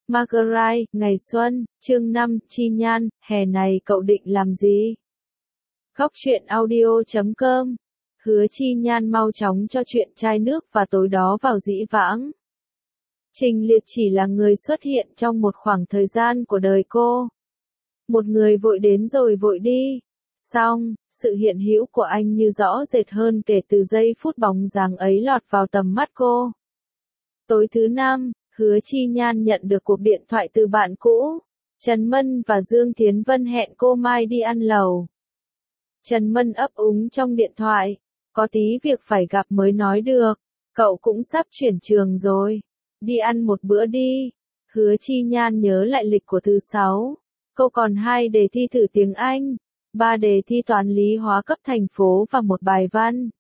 Marguerite, ngày xuân, chương 5, Chi Nhan, hè này cậu định làm gì? Góc truyện audio.com. Hứa Chi Nhan mau chóng cho chuyện chai nước và tối đó vào dĩ vãng. Trình Liệt chỉ là người xuất hiện trong một khoảng thời gian của đời cô. Một người vội đến rồi vội đi. Xong, sự hiện hữu của anh như rõ rệt hơn kể từ giây phút bóng dáng ấy lọt vào tầm mắt cô. Tối thứ năm, Hứa Chi Nhan nhận được cuộc điện thoại từ bạn cũ. Trần Mân và Dương Thiến Vân hẹn cô mai đi ăn lẩu. Trần Mân ấp úng trong điện thoại. Có tí việc phải gặp mới nói được. Cậu cũng sắp chuyển trường rồi. Đi ăn một bữa đi. Hứa Chi Nhan nhớ lại lịch của thứ 6. Cô còn 2 đề thi thử tiếng Anh, 3 đề thi toán lý hóa cấp thành phố và một bài văn.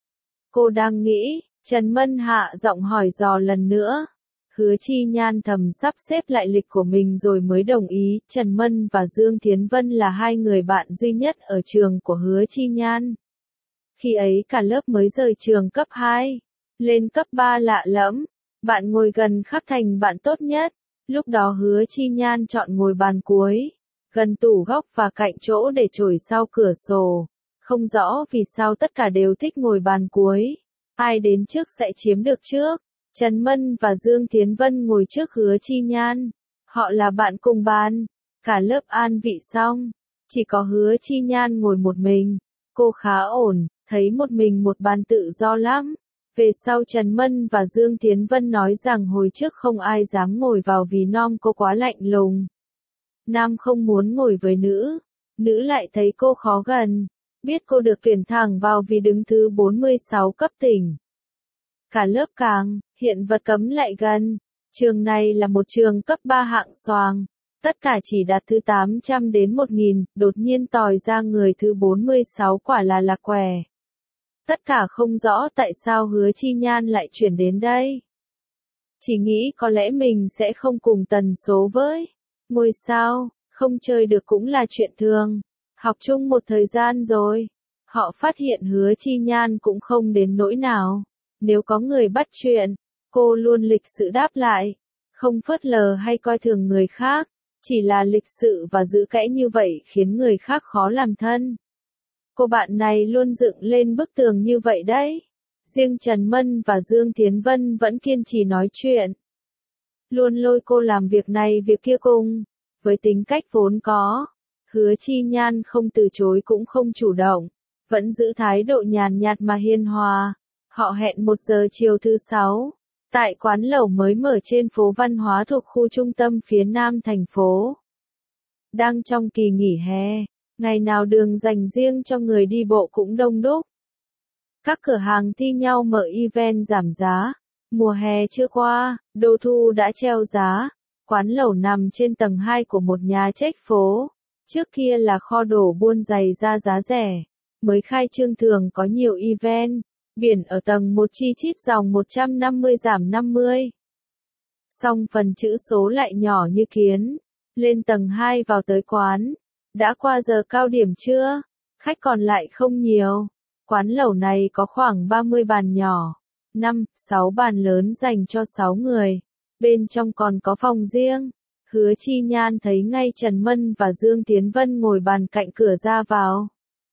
Cô đang nghĩ, Trần Mân hạ giọng hỏi dò lần nữa. Hứa Chi Nhan thầm sắp xếp lại lịch của mình rồi mới đồng ý. Trần Mân và Dương Thiến Vân là 2 người bạn duy nhất ở trường của Hứa Chi Nhan. Khi ấy cả lớp mới rời trường cấp 2, lên cấp 3 lạ lẫm, bạn ngồi gần khắc thành bạn tốt nhất. Lúc đó Hứa Chi Nhan chọn ngồi bàn cuối, gần tủ góc và cạnh chỗ để trổi sau cửa sổ. Không rõ vì sao tất cả đều thích ngồi bàn cuối. Ai đến trước sẽ chiếm được trước. Trần Mân và Dương Thiến Vân ngồi trước Hứa Chi Nhan. Họ là bạn cùng bàn. Cả lớp an vị xong. Chỉ có Hứa Chi Nhan ngồi một mình. Cô khá ổn, thấy một mình một bàn tự do lắm. Về sau Trần Mân và Dương Thiến Vân nói rằng hồi trước không ai dám ngồi vào vì nom cô quá lạnh lùng. Nam không muốn ngồi với nữ. Nữ lại thấy cô khó gần. Biết cô được tuyển thẳng vào vì đứng thứ 46 cấp tỉnh. Cả lớp càng, hiện vật cấm lại gần. Trường này là một trường cấp 3 hạng xoàng. Tất cả chỉ đạt thứ 800 đến 1000, đột nhiên tòi ra người thứ 46 quả là lạc quẻ. Tất cả không rõ tại sao Hứa Chi Nhan lại chuyển đến đây. Chỉ nghĩ có lẽ mình sẽ không cùng tần số với ngôi sao, không chơi được cũng là chuyện thường. Học chung một thời gian rồi. Họ phát hiện Hứa Chi Nhan cũng không đến nỗi nào. Nếu có người bắt chuyện, cô luôn lịch sự đáp lại. Không phớt lờ hay coi thường người khác. Chỉ là lịch sự và giữ kẽ như vậy khiến người khác khó làm thân. Cô bạn này luôn dựng lên bức tường như vậy đấy. Riêng Trần Mân và Dương Thiến Vân vẫn kiên trì nói chuyện. Luôn lôi cô làm việc này việc kia cùng. Với tính cách vốn có, Hứa Chi Nhan không từ chối cũng không chủ động. Vẫn giữ thái độ nhàn nhạt mà hiền hòa. Họ hẹn 1 giờ chiều thứ 6. Tại quán lẩu mới mở trên phố văn hóa thuộc khu trung tâm phía nam thành phố. Đang trong kỳ nghỉ hè. Ngày nào đường dành riêng cho người đi bộ cũng đông đúc. Các cửa hàng thi nhau mở event giảm giá. Mùa hè chưa qua, đồ thu đã treo giá. Quán lẩu nằm trên tầng 2 của một nhà check phố. Trước kia là kho đổ buôn giày da giá rẻ. Mới khai trương thường có nhiều event. Biển ở tầng 1 chi chít dòng 150 giảm 50. Song phần chữ số lại nhỏ như kiến. Lên tầng 2 vào tới quán. Đã qua giờ cao điểm chưa? Khách còn lại không nhiều. Quán lẩu này có khoảng 30 bàn nhỏ. 5-6 bàn lớn dành cho 6 người. Bên trong còn có phòng riêng. Hứa Chi Nhan thấy ngay Trần Mân và Dương Tiến Vân ngồi bàn cạnh cửa ra vào.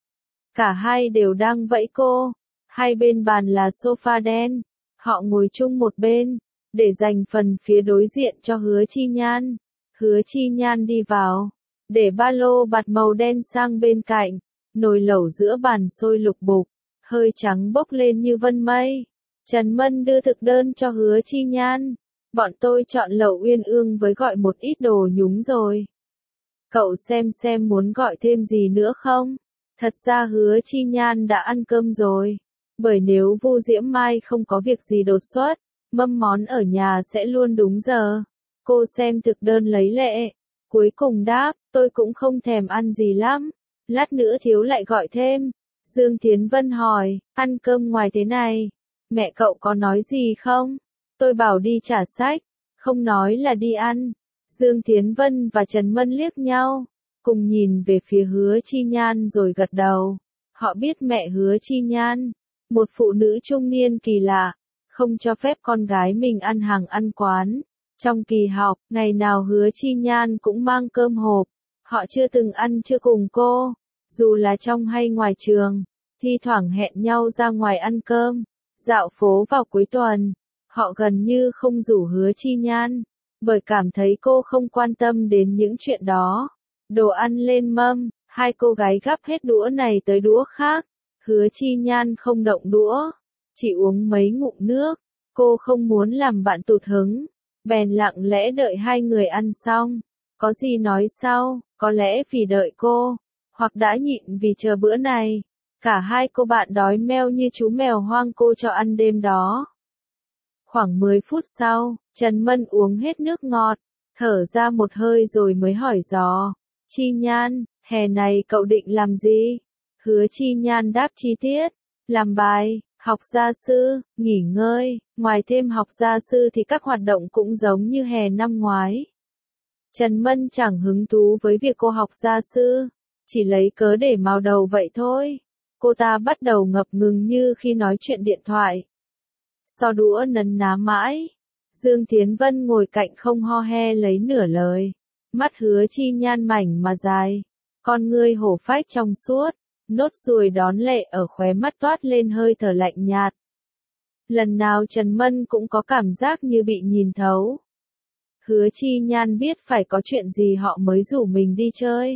Cả hai đều đang vẫy cô. Hai bên bàn là sofa đen. Họ ngồi chung một bên. Để dành phần phía đối diện cho Hứa Chi Nhan. Hứa Chi Nhan đi vào. Để ba lô bạt màu đen sang bên cạnh. Nồi lẩu giữa bàn sôi lục bục. Hơi trắng bốc lên như vân mây. Trần Mân đưa thực đơn cho Hứa Chi Nhan. Bọn tôi chọn lẩu uyên ương với gọi một ít đồ nhúng rồi. Cậu xem muốn gọi thêm gì nữa không? Thật ra Hứa Chi Nhan đã ăn cơm rồi. Bởi nếu Vu Diễm Mai không có việc gì đột xuất, mâm món ở nhà sẽ luôn đúng giờ. Cô xem thực đơn lấy lệ. Cuối cùng đáp, tôi cũng không thèm ăn gì lắm. Lát nữa thiếu lại gọi thêm. Dương Thiến Vân hỏi, ăn cơm ngoài thế này, mẹ cậu có nói gì không? Tôi bảo đi trả sách, không nói là đi ăn. Dương Thiến Vân và Trần Mân liếc nhau, cùng nhìn về phía Hứa Chi Nhan rồi gật đầu. Họ biết mẹ Hứa Chi Nhan, một phụ nữ trung niên kỳ lạ, không cho phép con gái mình ăn hàng ăn quán. Trong kỳ học, ngày nào Hứa Chi Nhan cũng mang cơm hộp. Họ chưa từng ăn trưa cùng cô, dù là trong hay ngoài trường, thi thoảng hẹn nhau ra ngoài ăn cơm, dạo phố vào cuối tuần. Họ gần như không rủ Hứa Chi Nhan, bởi cảm thấy cô không quan tâm đến những chuyện đó. Đồ ăn lên mâm, hai cô gái gắp hết đũa này tới đũa khác. Hứa Chi Nhan không động đũa, chỉ uống mấy ngụm nước. Cô không muốn làm bạn tụt hứng, bèn lặng lẽ đợi hai người ăn xong. Có gì nói sau, có lẽ vì đợi cô, hoặc đã nhịn vì chờ bữa này. Cả hai cô bạn đói meo như chú mèo hoang cô cho ăn đêm đó. Khoảng 10 phút sau, Trần Mân uống hết nước ngọt, thở ra một hơi rồi mới hỏi dò. Chi Nhan, hè này cậu định làm gì? Hứa Chi Nhan đáp chi tiết. Làm bài, học gia sư, nghỉ ngơi, ngoài thêm học gia sư thì các hoạt động cũng giống như hè năm ngoái. Trần Mân chẳng hứng thú với việc cô học gia sư, chỉ lấy cớ để mào đầu vậy thôi. Cô ta bắt đầu ngập ngừng như khi nói chuyện điện thoại. So đũa nấn ná mãi, Dương Thiến Vân ngồi cạnh không ho he lấy nửa lời. Mắt Hứa Chi Nhan mảnh mà dài, con ngươi hổ phách trong suốt, nốt ruồi đón lệ ở khóe mắt toát lên hơi thở lạnh nhạt. Lần nào Trần Mân cũng có cảm giác như bị nhìn thấu. Hứa Chi Nhan biết phải có chuyện gì họ mới rủ mình đi chơi.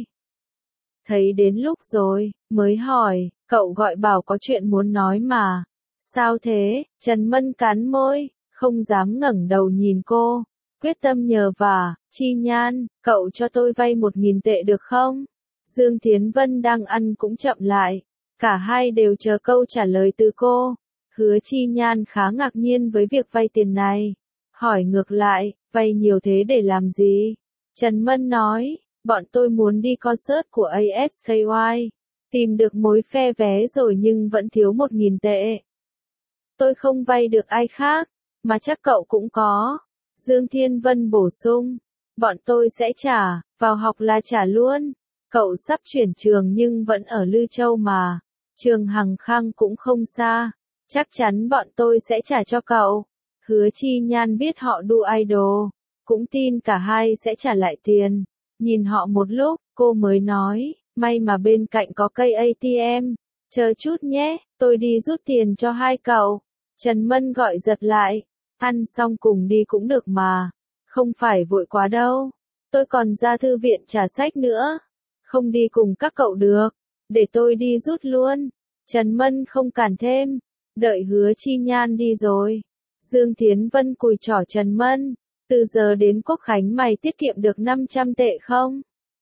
Thấy đến lúc rồi, mới hỏi, cậu gọi bảo có chuyện muốn nói mà. Sao thế? Trần Mân cắn môi, không dám ngẩng đầu nhìn cô. Quyết tâm nhờ vả, Chi Nhan, cậu cho tôi vay 1.000 tệ được không? Dương Thiến Vân đang ăn cũng chậm lại. Cả hai đều chờ câu trả lời từ cô. Hứa Chi Nhan khá ngạc nhiên với việc vay tiền này. Hỏi ngược lại, vay nhiều thế để làm gì? Trần Mân nói, bọn tôi muốn đi concert của ASKY. Tìm được mối phe vé rồi nhưng vẫn thiếu 1.000 tệ. Tôi không vay được ai khác, mà chắc cậu cũng có. Dương Thiên Vân bổ sung, bọn tôi sẽ trả, vào học là trả luôn. Cậu sắp chuyển trường nhưng vẫn ở Lư Châu mà. Trường Hằng Khang cũng không xa. Chắc chắn bọn tôi sẽ trả cho cậu. Hứa Chi Nhan biết họ đu idol, cũng tin cả hai sẽ trả lại tiền. Nhìn họ một lúc, cô mới nói, may mà bên cạnh có cây ATM. Chờ chút nhé, tôi đi rút tiền cho hai cậu. Trần Mân gọi giật lại, ăn xong cùng đi cũng được mà. Không phải vội quá đâu. Tôi còn ra thư viện trả sách nữa. Không đi cùng các cậu được. Để tôi đi rút luôn. Trần Mân không cản thêm. Đợi Hứa Chi Nhan đi rồi. Dương Thiến Vân cùi trỏ Trần Mân. Từ giờ đến Quốc Khánh mày tiết kiệm được 500 tệ không?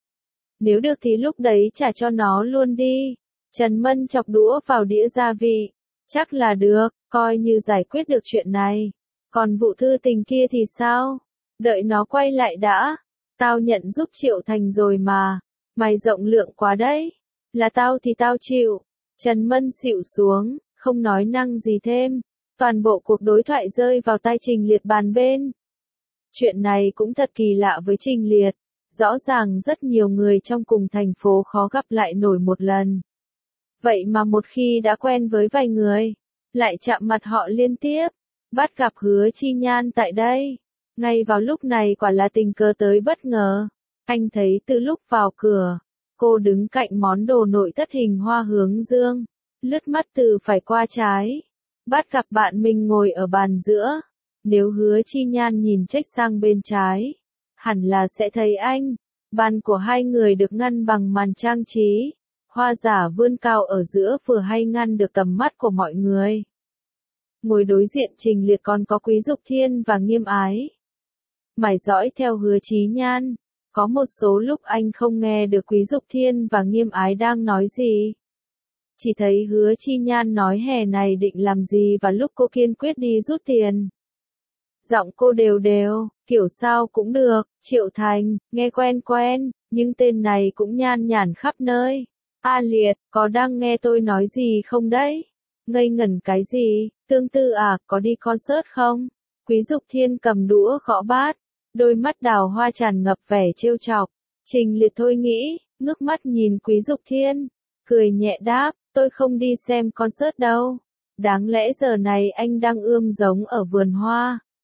Nếu được thì lúc đấy trả cho nó luôn đi. Trần Mân chọc đũa vào đĩa gia vị. Chắc là được, coi như giải quyết được chuyện này. Còn vụ thư tình kia thì sao? Đợi nó quay lại đã. Tao nhận giúp Triệu Thành rồi mà. Mày rộng lượng quá đấy. Là tao thì tao chịu. Trần Mân xịu xuống, không nói năng gì thêm. Toàn bộ cuộc đối thoại rơi vào tay Trình Liệt bàn bên. Chuyện này cũng thật kỳ lạ với Trình Liệt. Rõ ràng rất nhiều người trong cùng thành phố khó gặp lại nổi một lần. Vậy mà một khi đã quen với vài người, lại chạm mặt họ liên tiếp. Bắt gặp Hứa Chi Nhan tại đây. Ngay vào lúc này quả là tình cờ tới bất ngờ. Anh thấy từ lúc vào cửa, cô đứng cạnh món đồ nội thất hình hoa hướng dương. Lướt mắt từ phải qua trái. Bắt gặp bạn mình ngồi ở bàn giữa. Nếu Hứa Chi Nhan nhìn chếch sang bên trái, hẳn là sẽ thấy anh. Bàn của hai người được ngăn bằng màn trang trí. Hoa giả vươn cao ở giữa vừa hay ngăn được tầm mắt của mọi người. Ngồi đối diện Trình Liệt còn có Quý Dục Thiên và Nghiêm Ái. Mải dõi theo Hứa Chí Nhan. Có một số lúc anh không nghe được Quý Dục Thiên và Nghiêm Ái đang nói gì. Chỉ thấy Hứa Chi Nhan nói hè này định làm gì và lúc cô kiên quyết đi rút tiền. Giọng cô đều đều, kiểu sao cũng được, Triệu Thành, nghe quen quen, nhưng tên này cũng nhan nhản khắp nơi. A Liệt, có đang nghe tôi nói gì không đấy? Ngây ngẩn cái gì, tương tư à, có đi concert không? Quý Dục Thiên cầm đũa gõ bát, đôi mắt đào hoa tràn ngập vẻ trêu chọc. Trình Liệt thôi nghĩ, ngước mắt nhìn Quý Dục Thiên, cười nhẹ đáp, tôi không đi xem concert đâu. Đáng lẽ giờ này anh đang ươm giống ở vườn hoa.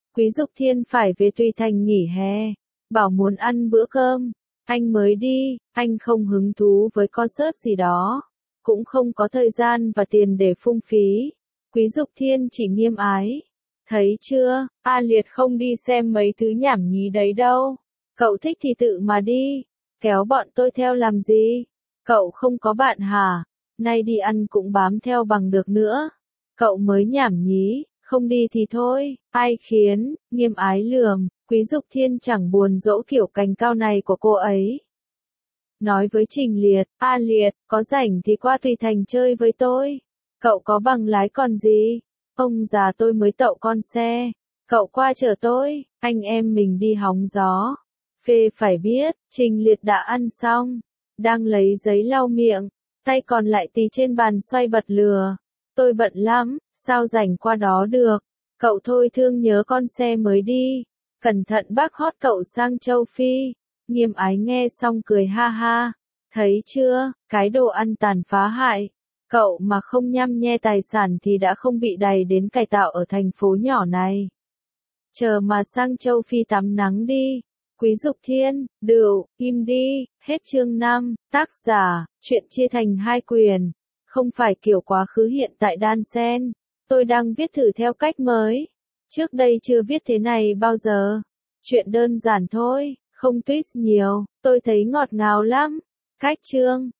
Quý Dục Thiên phải về Tùy Thành nghỉ hè, bảo muốn ăn bữa cơm, anh mới đi, anh không hứng thú với concert gì đó, cũng không có thời gian và tiền để phung phí. Quý Dục Thiên chỉ nghiêm ái. Thấy chưa, A Liệt không đi xem mấy thứ nhảm nhí đấy đâu. Cậu thích thì tự mà đi, kéo bọn tôi theo làm gì? Cậu không có bạn hả? Nay đi ăn cũng bám theo bằng được nữa. Cậu mới nhảm nhí, không đi thì thôi, ai khiến, nghiêm ái lườm, Quý Dục Thiên chẳng buồn dỗ kiểu cành cao này của cô ấy. Nói với Trình Liệt, A Liệt, có rảnh thì qua Tùy Thành chơi với tôi. Cậu có bằng lái còn gì? Ông già tôi mới tậu con xe. Cậu qua chở tôi, anh em mình đi hóng gió. Phê phải biết, Trình Liệt đã ăn xong, đang lấy giấy lau miệng, tay còn lại tì trên bàn xoay bật lửa. Tôi bận lắm, sao rảnh qua đó được? Cậu thôi thương nhớ con xe mới đi. Cẩn thận bác hót cậu sang châu Phi. Nghiêm ái nghe xong cười ha ha. Thấy chưa, cái đồ ăn tàn phá hại. Cậu mà không nhăm nhe tài sản thì đã không bị đày đến cải tạo ở thành phố nhỏ này. Chờ mà sang châu Phi tắm nắng đi. Quý Dục Thiên, Đửu, im đi, hết chương 5, tác giả, chuyện chia thành hai quyền. Không phải kiểu quá khứ hiện tại đan xen. Tôi đang viết thử theo cách mới. Trước đây chưa viết thế này bao giờ. Chuyện đơn giản thôi, không twist nhiều, tôi thấy ngọt ngào lắm. Cách chương